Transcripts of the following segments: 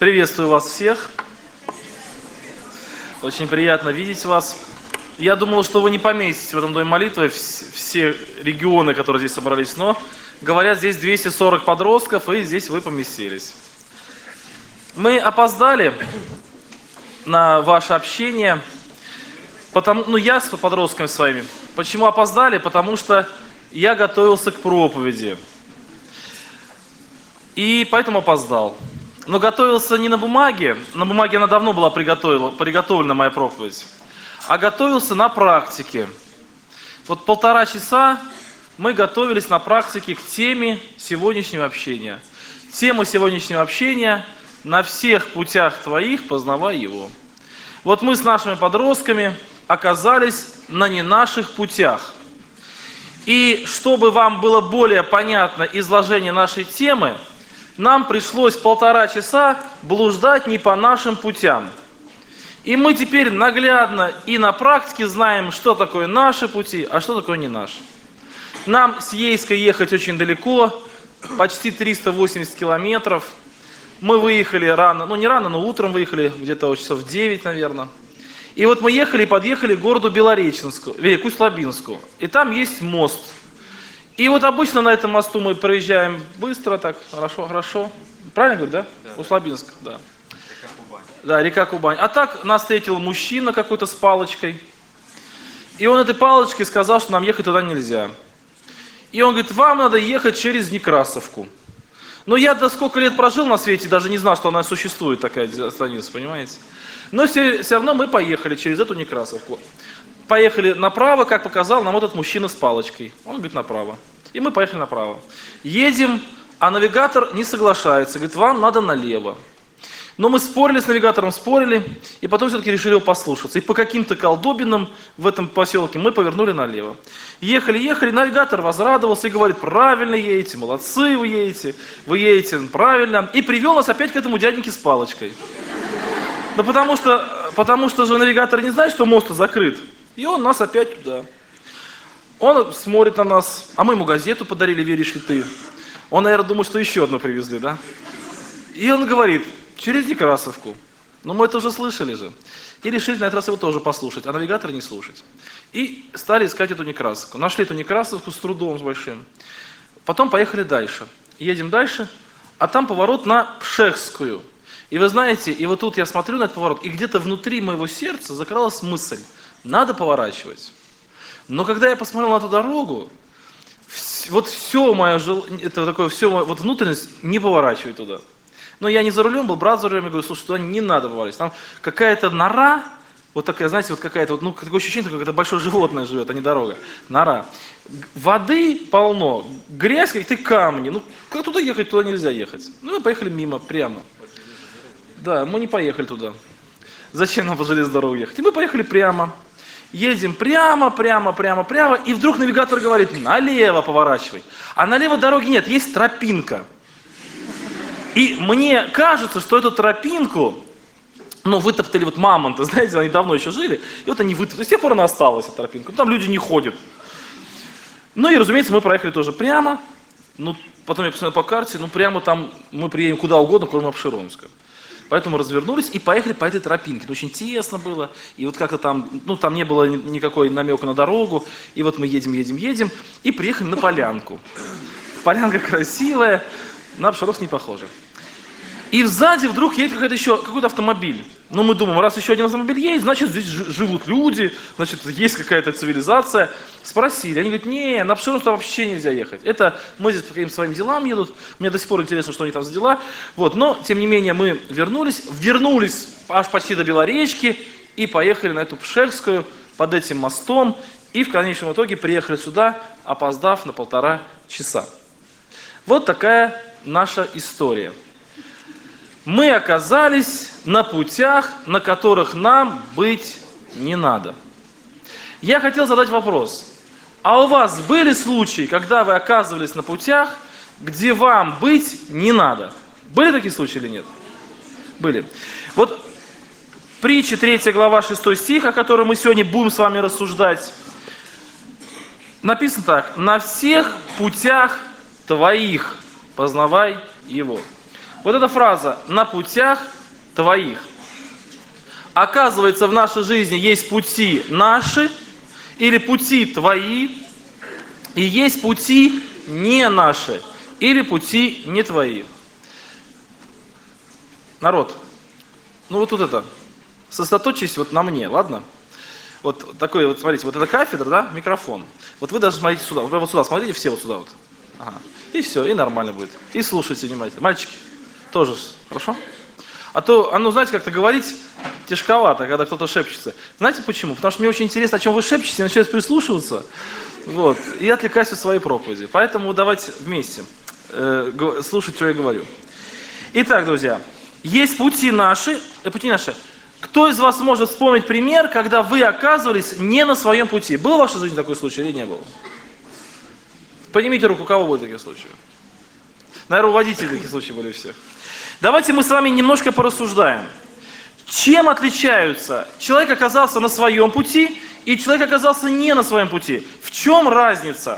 Приветствую вас всех. Очень приятно видеть вас. Я думал, что вы не поместитесь в этом доме молитвы, все регионы, которые здесь собрались, но, говорят, здесь 240 подростков, и здесь вы поместились. Мы опоздали на ваше общение, я с подростками своими. Почему опоздали? Потому что я готовился к проповеди. И поэтому опоздал. Но готовился не на бумаге она давно была приготовлена, моя проповедь, а готовился на практике. Вот 1,5 часа мы готовились на практике к теме сегодняшнего общения. Тема сегодняшнего общения – «На всех путях твоих познавай Его». Вот мы с нашими подростками оказались на не наших путях. И чтобы вам было более понятно изложение нашей темы, нам пришлось 1,5 часа блуждать не по нашим путям. И мы теперь наглядно и на практике знаем, что такое наши пути, а что такое не наши. Нам с Ейска ехать очень далеко, почти 380 километров. Мы выехали рано, не рано, но утром выехали, где-то часов 9, наверное. И вот мы ехали и подъехали к городу Белореченску, к Усть-Лабинску. И там есть мост. И вот обычно на этом мосту мы проезжаем быстро, так, хорошо. Правильно говорю, да? Да. Усть-Лабинск, да. Река Кубань. Да, река Кубань. А так нас встретил мужчина какой-то с палочкой. И он этой палочкой сказал, что нам ехать туда нельзя. И он говорит, вам надо ехать через Некрасовку. Но я сколько лет прожил на свете, даже не знал, что она существует, такая станица, понимаете? Но все равно мы поехали через эту Некрасовку. Поехали направо, как показал нам этот мужчина с палочкой. Он говорит, направо. И мы поехали направо. Едем, а навигатор не соглашается. Говорит, вам надо налево. Но мы спорили с навигатором, и потом все-таки решили его послушаться. И по каким-то колдобинам в этом поселке мы повернули налево. Ехали, навигатор возрадовался и говорит, правильно едете, молодцы вы едете правильно. И привел нас опять к этому дяденьке с палочкой. Да потому что же навигатор не знает, что мост закрыт. И он нас опять туда. Он смотрит на нас, а мы ему газету подарили, веришь ли ты. Он, наверное, думал, что еще одну привезли, да? И он говорит, через Некрасовку. Но мы это уже слышали же. И решили на этот раз его тоже послушать, а навигатор не слушать. И стали искать эту Некрасовку. Нашли эту Некрасовку с трудом, с большим. Потом поехали дальше. Едем дальше, а там поворот на Пшехскую. И вы знаете, и вот тут я смотрю на этот поворот, и где-то внутри моего сердца закралась мысль, надо поворачивать. Но когда я посмотрел на эту дорогу, вот все мое вот внутренность не поворачивает туда. Но я не за рулем был, брат за рулем, я говорю, слушай, туда не надо поворачивать. Там какая-то нора, вот такая, знаете, вот какая-то, такое ощущение, как это большое животное живет, а не дорога. Нора. Воды полно, грязь, какие-то камни. Как туда ехать, туда нельзя ехать. Мы поехали мимо, прямо. Да, мы не поехали туда. Зачем нам по железной дороге ехать? И мы поехали прямо. Едем прямо, и вдруг навигатор говорит, налево поворачивай. А налево дороги нет, есть тропинка. И мне кажется, что эту тропинку, вытоптали мамонты, знаете, они давно еще жили, и вот они вытоптали. С тех пор она осталась, эта тропинка. Там люди не ходят. И, разумеется, мы проехали тоже прямо. Потом я посмотрел по карте, прямо там мы приедем куда угодно, кроме Апшеронска. Поэтому развернулись и поехали по этой тропинке. Очень тесно было, и вот как-то там, там не было никакой намека на дорогу. И вот мы едем, и приехали на полянку. Полянка красивая, на Апшеровск не похожа. И сзади вдруг едет какой-то автомобиль. Мы думаем, раз еще один автомобиль едет, значит здесь живут люди, значит есть какая-то цивилизация. Спросили, они говорят, не, на Апшеронск вообще нельзя ехать. Это мы здесь по каким-то своим делам едут. Мне до сих пор интересно, что они там за дела. Но тем не менее мы вернулись аж почти до Белоречки и поехали на эту Пшехскую под этим мостом. И в конечном итоге приехали сюда, опоздав на 1,5 часа. Вот такая наша история. Мы оказались на путях, на которых нам быть не надо. Я хотел задать вопрос. А у вас были случаи, когда вы оказывались на путях, где вам быть не надо? Были такие случаи или нет? Были. Вот притча 3 глава 6 стих, о котором мы сегодня будем с вами рассуждать, написано так. На всех путях твоих познавай Его. Вот эта фраза «на путях твоих». Оказывается, в нашей жизни есть пути наши или пути твои, и есть пути не наши или пути не твои. Народ, ну вот тут это, сосредоточьтесь вот на мне, ладно? Вот такой вот, смотрите, вот эта кафедра, да, микрофон. Вот вы даже смотрите сюда, вы вот сюда смотрите, все вот сюда вот. Ага. И все, и нормально будет. И слушайте внимательно. Мальчики, тоже, хорошо? А то, ну, знаете, как-то говорить тяжковато, когда кто-то шепчется. Знаете почему? Потому что мне очень интересно, о чем вы шепчете, я начинаю прислушиваться, вот, и отвлекаюсь от своей проповеди. Поэтому давайте вместе слушать, что я говорю. Итак, друзья, есть пути наши, пути наши. Кто из вас может вспомнить пример, когда вы оказывались не на своем пути? Был в вашей жизни такой случай или не был? Поднимите руку, у кого были такие случаи? Наверное, у водителей такие случаи были у всех. Давайте мы с вами немножко порассуждаем. Чем отличаются? Человек оказался на своем пути, и человек оказался не на своем пути. В чем разница?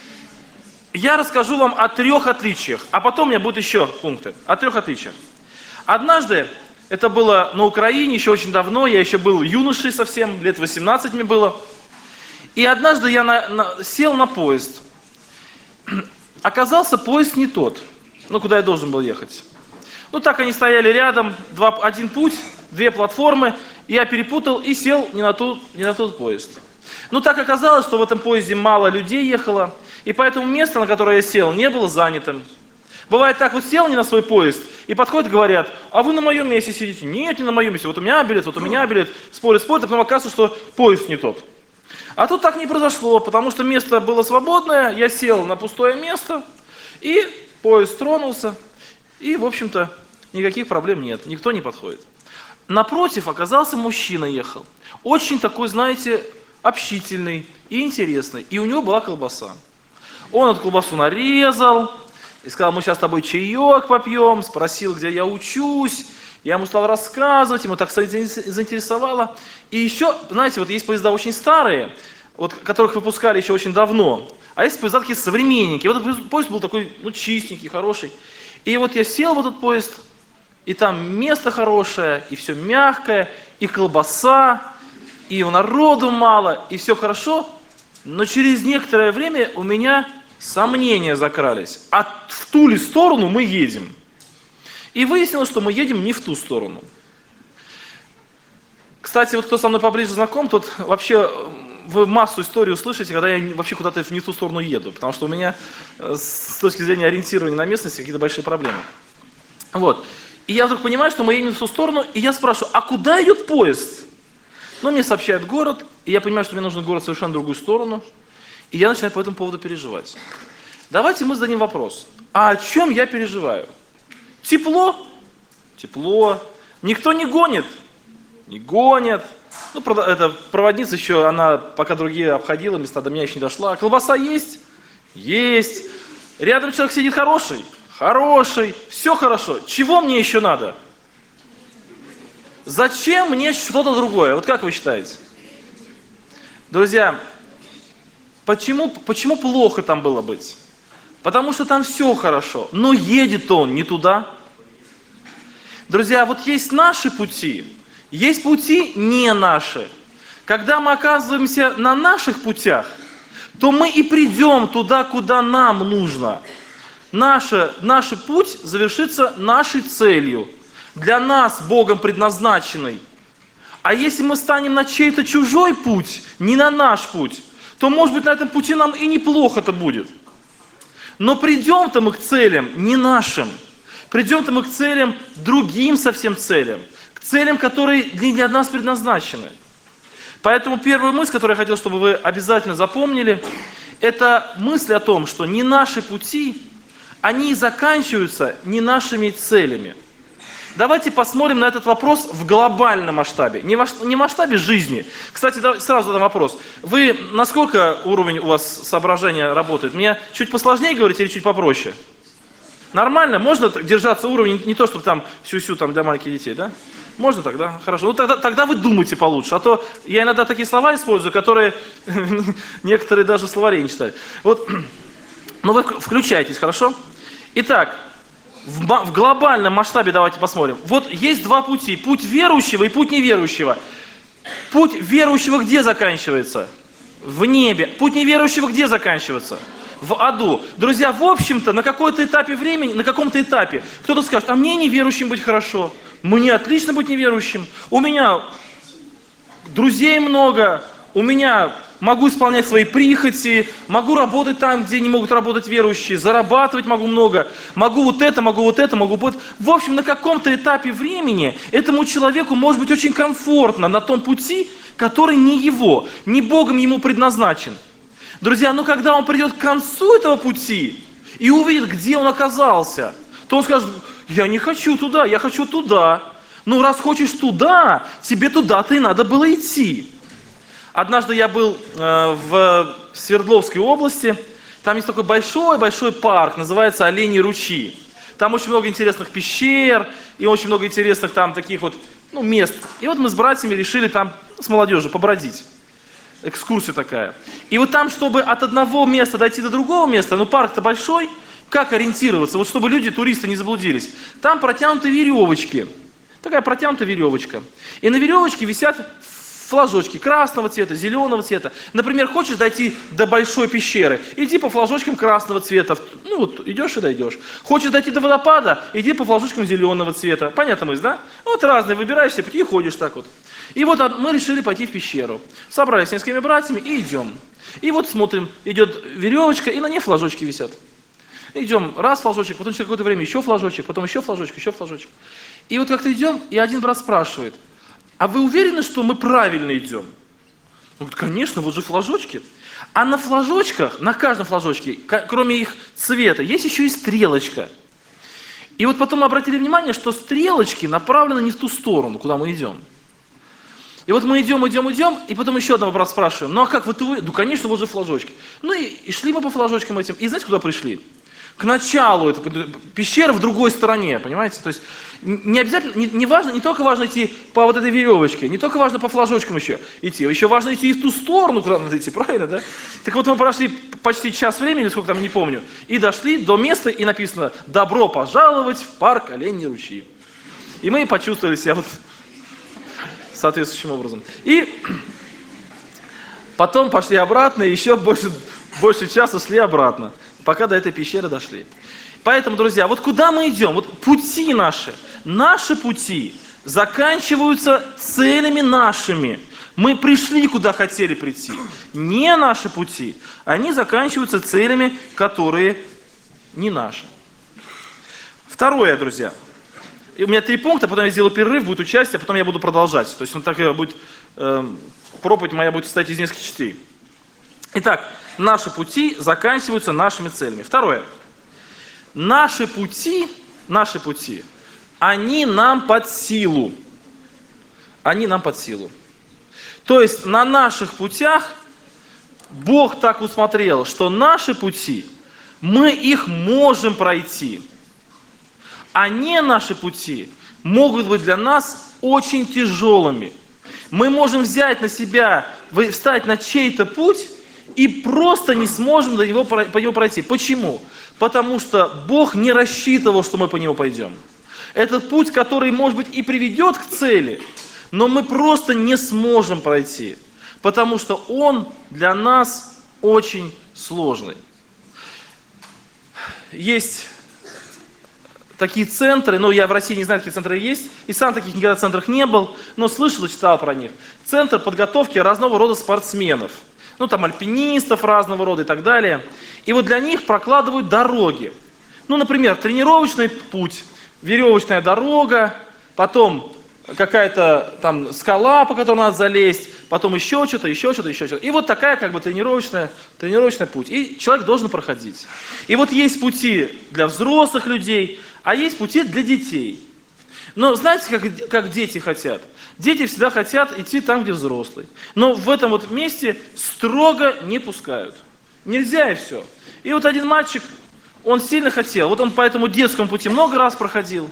Я расскажу вам о 3 отличиях, а потом у меня будут еще пункты. О 3 отличиях. Однажды, это было на Украине, еще очень давно, я еще был юношей совсем, лет 18 мне было. И однажды я сел на поезд. Оказался поезд не тот, куда я должен был ехать. Так они стояли рядом, один путь, 2 платформы, я перепутал и сел не на тот поезд. Так оказалось, что в этом поезде мало людей ехало, и поэтому место, на которое я сел, не было занятым. Бывает так, вот сел не на свой поезд, и подходят, говорят, а вы на моем месте сидите. Нет, не на моем месте, вот у меня билет, спорят, а потом оказывается, что поезд не тот. А тут так не произошло, потому что место было свободное, я сел на пустое место, и поезд тронулся, и, в общем-то, никаких проблем нет, никто не подходит. Напротив оказался мужчина ехал, очень такой, знаете, общительный и интересный, и у него была колбаса. Он эту колбасу нарезал, и сказал, мы сейчас с тобой чаек попьем, спросил, где я учусь, я ему стал рассказывать, ему так заинтересовало. И еще, знаете, вот есть поезда очень старые, вот, которых выпускали еще очень давно, а есть поезда такие современненькие. Вот этот поезд был такой, чистенький, хороший. И вот я сел в этот поезд, и там место хорошее, и все мягкое, и колбаса, и народу мало, и все хорошо. Но через некоторое время у меня сомнения закрались. А в ту ли сторону мы едем? И выяснилось, что мы едем не в ту сторону. Кстати, вот кто со мной поближе знаком, тот вообще вы массу историй услышите, когда я вообще куда-то в не ту сторону еду. Потому что у меня с точки зрения ориентирования на местности какие-то большие проблемы. Вот. И я вдруг понимаю, что мы едем в ту сторону, и я спрашиваю, а куда идет поезд? Мне сообщают город, и я понимаю, что мне нужен город в совершенно другую сторону. И я начинаю по этому поводу переживать. Давайте мы зададим вопрос. А о чем я переживаю? Тепло? Тепло. Никто не гонит? Не гонят. Эта проводница еще, она пока другие обходила, места до меня еще не дошла. Колбаса есть? Есть. Рядом человек сидит хороший? Хороший. Все хорошо. Чего мне еще надо? Зачем мне что-то другое? Вот как вы считаете? Друзья, почему плохо там было быть? Потому что там все хорошо, но едет он не туда. Друзья, вот есть наши пути, есть пути не наши. Когда мы оказываемся на наших путях, то мы и придем туда, куда нам нужно. Наш путь завершится нашей целью, для нас Богом предназначенной. А если мы станем на чей-то чужой путь, не на наш путь, то, может быть, на этом пути нам и неплохо-то будет. Но придем-то мы к целям не нашим. Придем-то мы к целям другим совсем целям. К целям, которые не для нас предназначены. Поэтому первая мысль, которую я хотел, чтобы вы обязательно запомнили, это мысль о том, что не наши пути, они заканчиваются не нашими целями. Давайте посмотрим на этот вопрос в глобальном масштабе, не в масштабе жизни. Кстати, сразу задам вопрос. Вы, насколько уровень у вас соображения работает? Мне чуть посложнее говорить или чуть попроще? Нормально? Можно держаться уровня, не то, чтобы там сю-сю там для маленьких детей, да? Можно тогда? Хорошо. Тогда вы думайте получше. А то я иногда такие слова использую, которые некоторые даже словарей не читают. Вот, вы включайтесь, хорошо? Итак, В глобальном масштабе давайте посмотрим. Вот есть два пути. Путь верующего и путь неверующего. Путь верующего где заканчивается? В небе. Путь неверующего где заканчивается? В аду. Друзья, в общем-то, на каком-то этапе времени, на каком-то этапе, кто-то скажет, а мне неверующим быть хорошо, мне отлично быть неверующим, у меня друзей много, у меня могу исполнять свои прихоти, могу работать там, где не могут работать верующие, зарабатывать могу много, могу вот это, могу вот это, могу вот. В общем, на каком-то этапе времени этому человеку может быть очень комфортно на том пути, который не его, не Богом ему предназначен. Друзья, но когда он придет к концу этого пути и увидит, где он оказался, то он скажет, я не хочу туда, я хочу туда. Ну, раз хочешь туда, тебе туда-то и надо было идти. Однажды я был в Свердловской области, там есть такой большой-большой парк, называется Оленьи ручьи. Там очень много интересных пещер и очень много интересных там таких вот мест. И вот мы с братьями решили там с молодежью побродить. Экскурсия такая. И вот там, чтобы от одного места дойти до другого места, парк-то большой, как ориентироваться, вот чтобы люди, туристы не заблудились. Там протянуты веревочки. Такая протянутая веревочка. И на веревочке висят флажочки красного цвета, зеленого цвета. Например, хочешь дойти до большой пещеры, иди по флажочкам красного цвета. Ну вот, идешь и дойдешь. Хочешь дойти до водопада, иди по флажочкам зеленого цвета. Понятно мысль, да? Вот разные, выбираешь себе пути и ходишь так вот. И вот мы решили пойти в пещеру. Собрались с несколькими братьями и идем. И вот смотрим, идет веревочка, и на ней флажочки висят. Идем, раз флажочек, потом через какое-то время еще флажочек, потом еще флажочек, еще флажочек. И вот как-то идем, и один брат спрашивает, а вы уверены, что мы правильно идем? Он говорит, конечно, вот же флажочки. А на флажочках, на каждом флажочке, кроме их цвета, есть еще и стрелочка. И вот потом мы обратили внимание, что стрелочки направлены не в ту сторону, куда мы идем. И вот мы идем, и потом еще одного брата спрашиваем, ну а как, вот вы? Ну конечно, вот же флажочки. Ну и шли мы по флажочкам этим, и знаете, куда пришли? К началу этой пещеры в другой стороне, понимаете? То есть не обязательно, не важно, не только важно идти по вот этой веревочке, не только важно по флажочкам еще важно идти и в ту сторону, куда надо идти, правильно, да? Так вот мы прошли почти час времени, сколько там, не помню, и дошли до места, и написано «Добро пожаловать в парк Оленьи ручьи». И мы почувствовали себя вот соответствующим образом. И потом пошли обратно, и еще больше часа шли обратно, пока до этой пещеры дошли. Поэтому, друзья, вот куда мы идем? Вот пути наши пути заканчиваются целями нашими. Мы пришли, куда хотели прийти. Не наши пути, они заканчиваются целями, которые не наши. Второе, друзья. И у меня 3 пункта, потом я сделаю перерыв, будет участие, потом я буду продолжать. То есть так будет, проповедь моя будет состоять из нескольких частей. Итак, наши пути заканчиваются нашими целями. Второе. Наши пути, они нам под силу. Они нам под силу. То есть на наших путях Бог так усмотрел, что наши пути, мы их можем пройти. А не наши пути могут быть для нас очень тяжелыми. Мы можем взять на себя, встать на чей-то путь и просто не сможем по него пройти. Почему? Потому что Бог не рассчитывал, что мы по нему пойдем. Этот путь, который, может быть, и приведет к цели, но мы просто не сможем пройти, потому что он для нас очень сложный. Есть такие центры, я в России не знаю, какие центры есть, и сам таких никогда центрах не был, но слышал и читал про них. Центр подготовки разного рода спортсменов. Там альпинистов разного рода и так далее. И вот для них прокладывают дороги. Например, тренировочный путь, веревочная дорога, потом какая-то там скала, по которой надо залезть, потом еще что-то. И вот такая тренировочный путь. И человек должен проходить. И вот есть пути для взрослых людей, а есть пути для детей. Но знаете, как дети хотят? Дети всегда хотят идти там, где взрослые. Но в этом вот месте строго не пускают. Нельзя и все. И вот один мальчик, он сильно хотел. Вот он по этому детскому пути много раз проходил.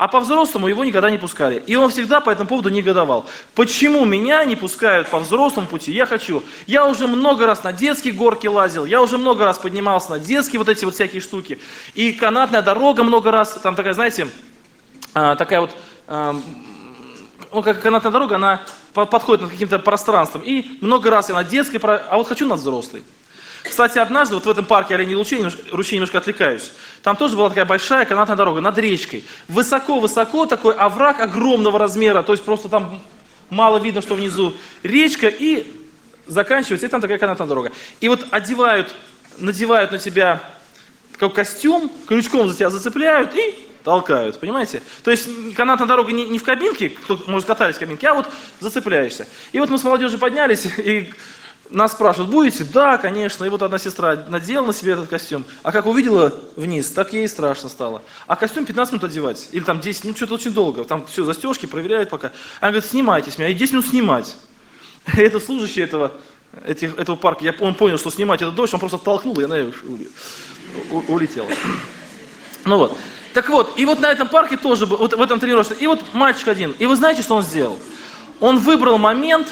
А по-взрослому его никогда не пускали. И он всегда по этому поводу негодовал. Почему меня не пускают по взрослому пути? Я хочу. Я уже много раз на детские горки лазил, я уже много раз поднимался на детские вот эти вот всякие штуки. И канатная дорога много раз, там такая, знаете, такая вот, ну, как канатная дорога, она подходит над каким-то пространством. И много раз я на детской, а вот хочу на взрослой. Кстати, однажды вот в этом парке Оленей ручей немножко отвлекаюсь. Там тоже была такая большая канатная дорога над речкой. Высоко-высоко такой овраг огромного размера, то есть просто там мало видно, что внизу речка, и заканчивается, и там такая канатная дорога. И вот надевают на тебя такой костюм, крючком за тебя зацепляют и толкают, понимаете? То есть канатная дорога не в кабинке, кто, может, катались в кабинке, а вот зацепляешься. И вот мы с молодежью поднялись, и нас спрашивают, будете? Да, конечно. И вот одна сестра надела на себе этот костюм, а как увидела вниз, так ей страшно стало. А костюм 15 минут одевать, или там 10, ну что-то очень долго, там все, застежки проверяют пока. Она говорит, снимайте с меня, и 10 минут снимать. И этот служащий этого парка, он понял, что снимать это дольше, он просто толкнул, и она улетела. Ну вот. Так вот, и вот на этом парке тоже, вот в этом тренировочном, и вот мальчик один, и вы знаете, что он сделал? Он выбрал момент,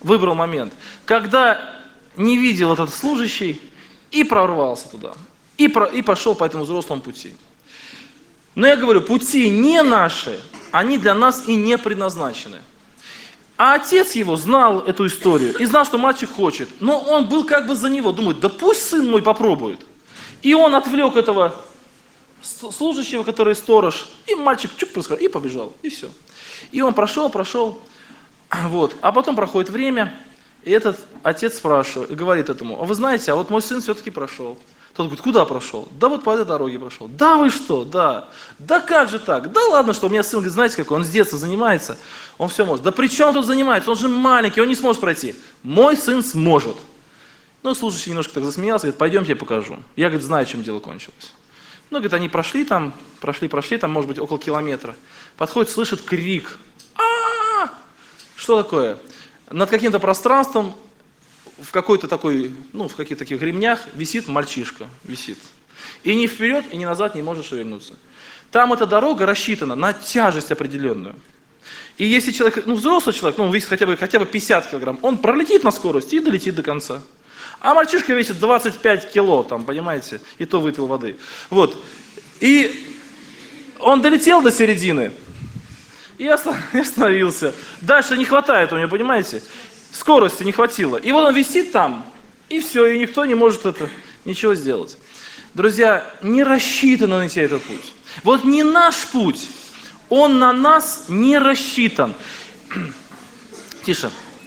когда не видел этот служащий и прорвался туда. И пошел по этому взрослому пути. Но я говорю, пути не наши, они для нас и не предназначены. А отец его знал эту историю и знал, что мальчик хочет. Но он был как бы за него, думает, да пусть сын мой попробует. И он отвлек этого служащего, который сторож, и мальчик и побежал, и все. И он прошел, вот. А потом проходит время, и этот отец спрашивает, и говорит этому, а вы знаете, а вот мой сын все-таки прошел. Тот говорит, куда прошел? Да вот по этой дороге прошел. Да вы что? Да. Да как же так? Да ладно, что у меня сын, говорит, знаете какой, он с детства занимается, он все может. Да при чем тут занимается? Он же маленький, он не сможет пройти. Мой сын сможет. Ну, служащий немножко так засмеялся, говорит, пойдемте я покажу. Я, говорит, знаю, чем дело кончилось. Ну, говорит, они прошли, там, может быть, около километра. Подходит, слышит крик. Что такое? Над каким-то пространством, в какой-то такой, ну, в каких-то таких ремнях висит мальчишка, висит. И ни вперед, и ни назад не может шевельнуться. Там эта дорога рассчитана на тяжесть определенную. И если человек, ну, взрослый человек, ну, весит хотя бы 50 килограмм, он пролетит на скорости и долетит до конца. А мальчишка весит 25 кило, там, понимаете, и то выпил воды. Вот. И он долетел до середины и остановился. Дальше не хватает у него, понимаете? Скорости не хватило. И вот он висит там, и все, и никто не может ничего сделать. Друзья, не рассчитан на идти этот путь. Вот не наш путь, он на нас не рассчитан. Тише.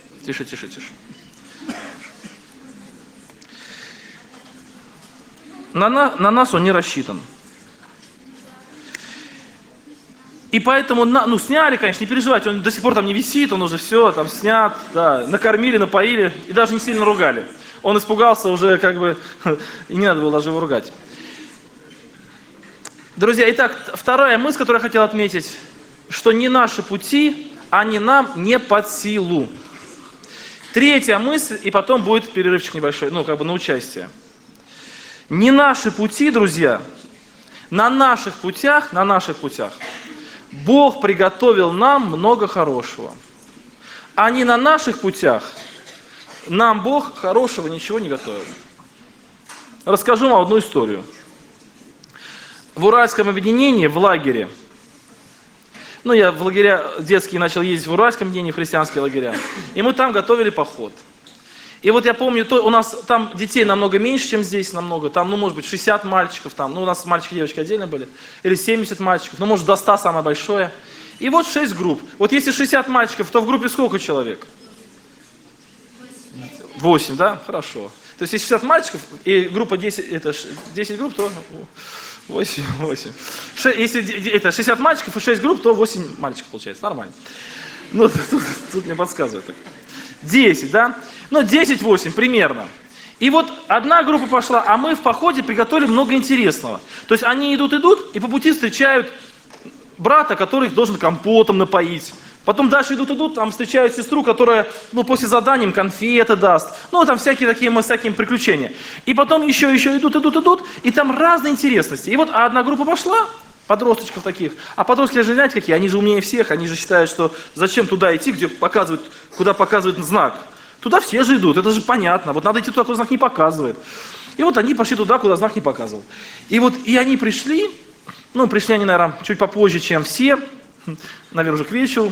На нас он не рассчитан. И поэтому, ну, сняли, конечно, не переживайте, он до сих пор там не висит, он уже все, там снят, да, накормили, напоили и даже не сильно ругали. Он испугался уже, как бы, и не надо было даже его ругать. Друзья, итак, вторая мысль, которую я хотел отметить, что не наши пути, они нам не под силу. Третья мысль, и потом будет перерывчик небольшой, ну, как бы на участие. Не наши пути, друзья, на наших путях, Бог приготовил нам много хорошего. А не на наших путях нам Бог хорошего ничего не готовил. Расскажу вам одну историю. В Уральском объединении, в лагере, ну, я в лагеря детские начал ездить в Уральском объединении, в христианские лагеря, и мы там готовили поход. И вот я помню, у нас там детей намного меньше, чем здесь, намного. Там, ну, может быть, 60 мальчиков, там, ну, у нас мальчики и девочки отдельно были, или 70 мальчиков, ну, может, до 100 самое большое. И вот 6 групп. Вот если 60 мальчиков, то в группе сколько человек? 8, да? Хорошо. То есть, если 60 мальчиков, и группа 10, это 10 групп, то 8. Если это 60 мальчиков и 6 групп, то 8 мальчиков получается. Нормально. Ну, тут мне подсказывают. 10, да? Ну, 10-8 примерно. И вот одна группа пошла, а мы в походе приготовили много интересного. То есть они идут, и по пути встречают брата, который их должен компотом напоить. Потом дальше идут, там встречают сестру, которая, ну, после задания им конфеты даст. Ну, там всякие приключения. И потом еще идут, и там разные интересности. И вот одна группа пошла, Подросточков таких. А подростки же, знаете, какие? Они же умнее всех, они же считают, что зачем туда идти, куда показывает знак. Туда все же идут, это же понятно. Вот надо идти туда, куда знак не показывает. И вот они пошли туда, куда знак не показывал. И они пришли, пришли они, наверное, чуть попозже, чем все, наверное, уже к вечеру.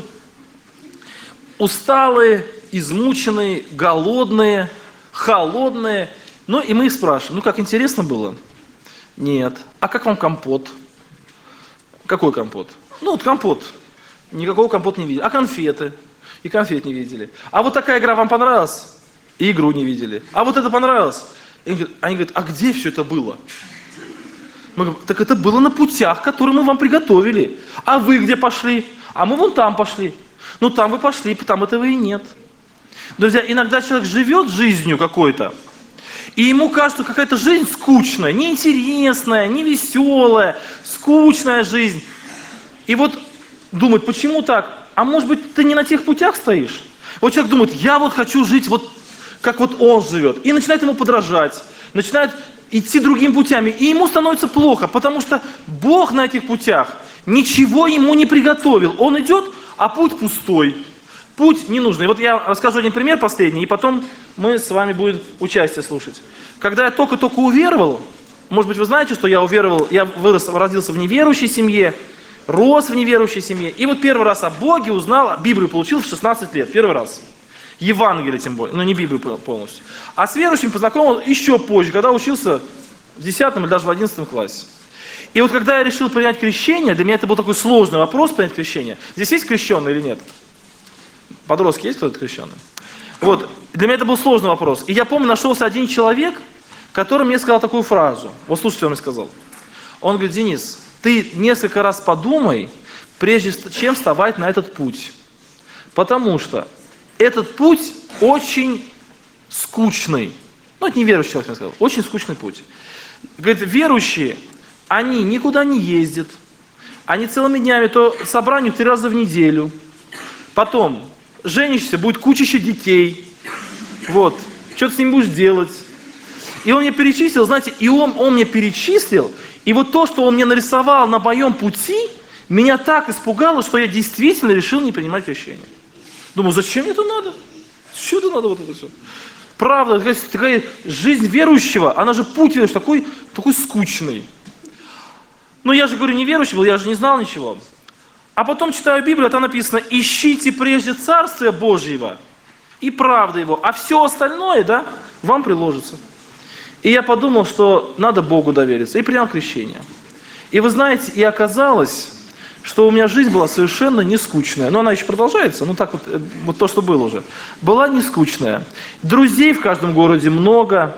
Усталые, измученные, голодные, холодные. И мы их спрашиваем, как интересно было? Нет. А как вам компот? Какой компот? Компот. Никакого компота не видели. А конфеты? И конфет не видели. А вот такая игра вам понравилась? И игру не видели. А вот это понравилось? Они говорят, а где все это было? Мы говорим, так это было на путях, которые мы вам приготовили. А вы где пошли? А мы вон там пошли. Там вы пошли, там этого и нет. Друзья, иногда человек живет жизнью какой-то, и ему кажется, какая-то жизнь скучная, неинтересная, невеселая, скучная жизнь. И вот думает, почему так? А может быть, ты не на тех путях стоишь? Вот человек думает, я хочу жить как он живет. И начинает ему подражать, начинает идти другими путями. И ему становится плохо, потому что Бог на этих путях ничего ему не приготовил. Он идет, а путь пустой. Путь ненужный. Вот я расскажу один пример последний, и потом мы с вами будем участие слушать. Когда я только-только уверовал, может быть, вы знаете, что я уверовал, я родился в неверующей семье, рос в неверующей семье, и вот первый раз о Боге узнал, Библию получил в 16 лет, первый раз. Евангелие тем более, не Библию полностью. А с верующим познакомился еще позже, когда учился в 10 или даже в 11 классе. И вот когда я решил принять крещение, для меня это был такой сложный вопрос принять крещение. Здесь есть крещеные или нет? Подростки есть кто-то крещеный? Вот, для меня это был сложный вопрос. И я помню, нашелся один человек, который мне сказал такую фразу. Вот слушайте, что он мне сказал. Он говорит, Денис, ты несколько раз подумай, прежде чем вставать на этот путь. Потому что этот путь очень скучный. Это неверующий человек мне сказал. Очень скучный путь. Говорит, верующие, они никуда не ездят. Они целыми днями то собранию 3 раза в неделю. Потом женишься, будет куча еще детей. Вот. Что ты с ним будешь делать? И он мне перечислил, знаете, он мне перечислил, и вот то, что он мне нарисовал на моем пути, меня так испугало, что я действительно решил не принимать крещение. Думаю, зачем мне это надо? Зачем это надо вот это все? Правда, такая жизнь верующего, она же путь такой скучный. Я же, говорю, не верующий был, я же не знал ничего. А потом читаю Библию, там написано, ищите прежде Царствия Божьего и правды Его, а все остальное, вам приложится. И я подумал, что надо Богу довериться, и принял крещение. И вы знаете, и оказалось, что у меня жизнь была совершенно не скучная. Но она еще продолжается, вот то, что было уже. Была не скучная. Друзей в каждом городе много.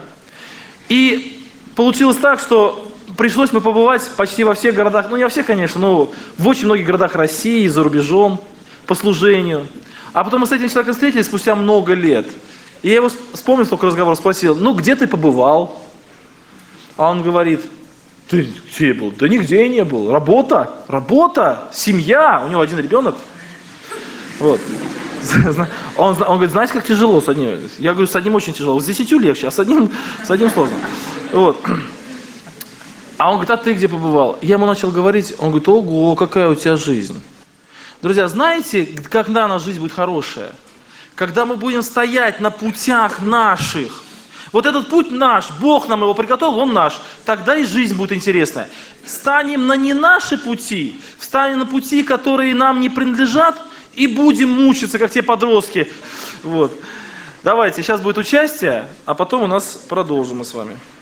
И получилось так, что пришлось мне побывать почти во всех городах, не во всех, конечно, но в очень многих городах России, за рубежом, по служению. А потом мы с этим человеком встретились спустя много лет. И я его вспомнил, только разговор, спросил, где ты побывал? А он говорит, ты где был? Да нигде я не был. Работа, семья, у него 1 ребенок. Вот. Он говорит, знаете, как тяжело с одним? Я говорю, с одним очень тяжело, с 10 легче, а с одним сложно. Вот. А он говорит, а ты где побывал? Я ему начал говорить, он говорит, ого, какая у тебя жизнь. Друзья, знаете, когда наша жизнь будет хорошая? Когда мы будем стоять на путях наших. Вот этот путь наш, Бог нам его приготовил, он наш. Тогда и жизнь будет интересная. Станем на не наши пути, встанем на пути, которые нам не принадлежат, и будем мучиться, как те подростки. Вот. Давайте, сейчас будет участие, а потом у нас продолжим мы с вами.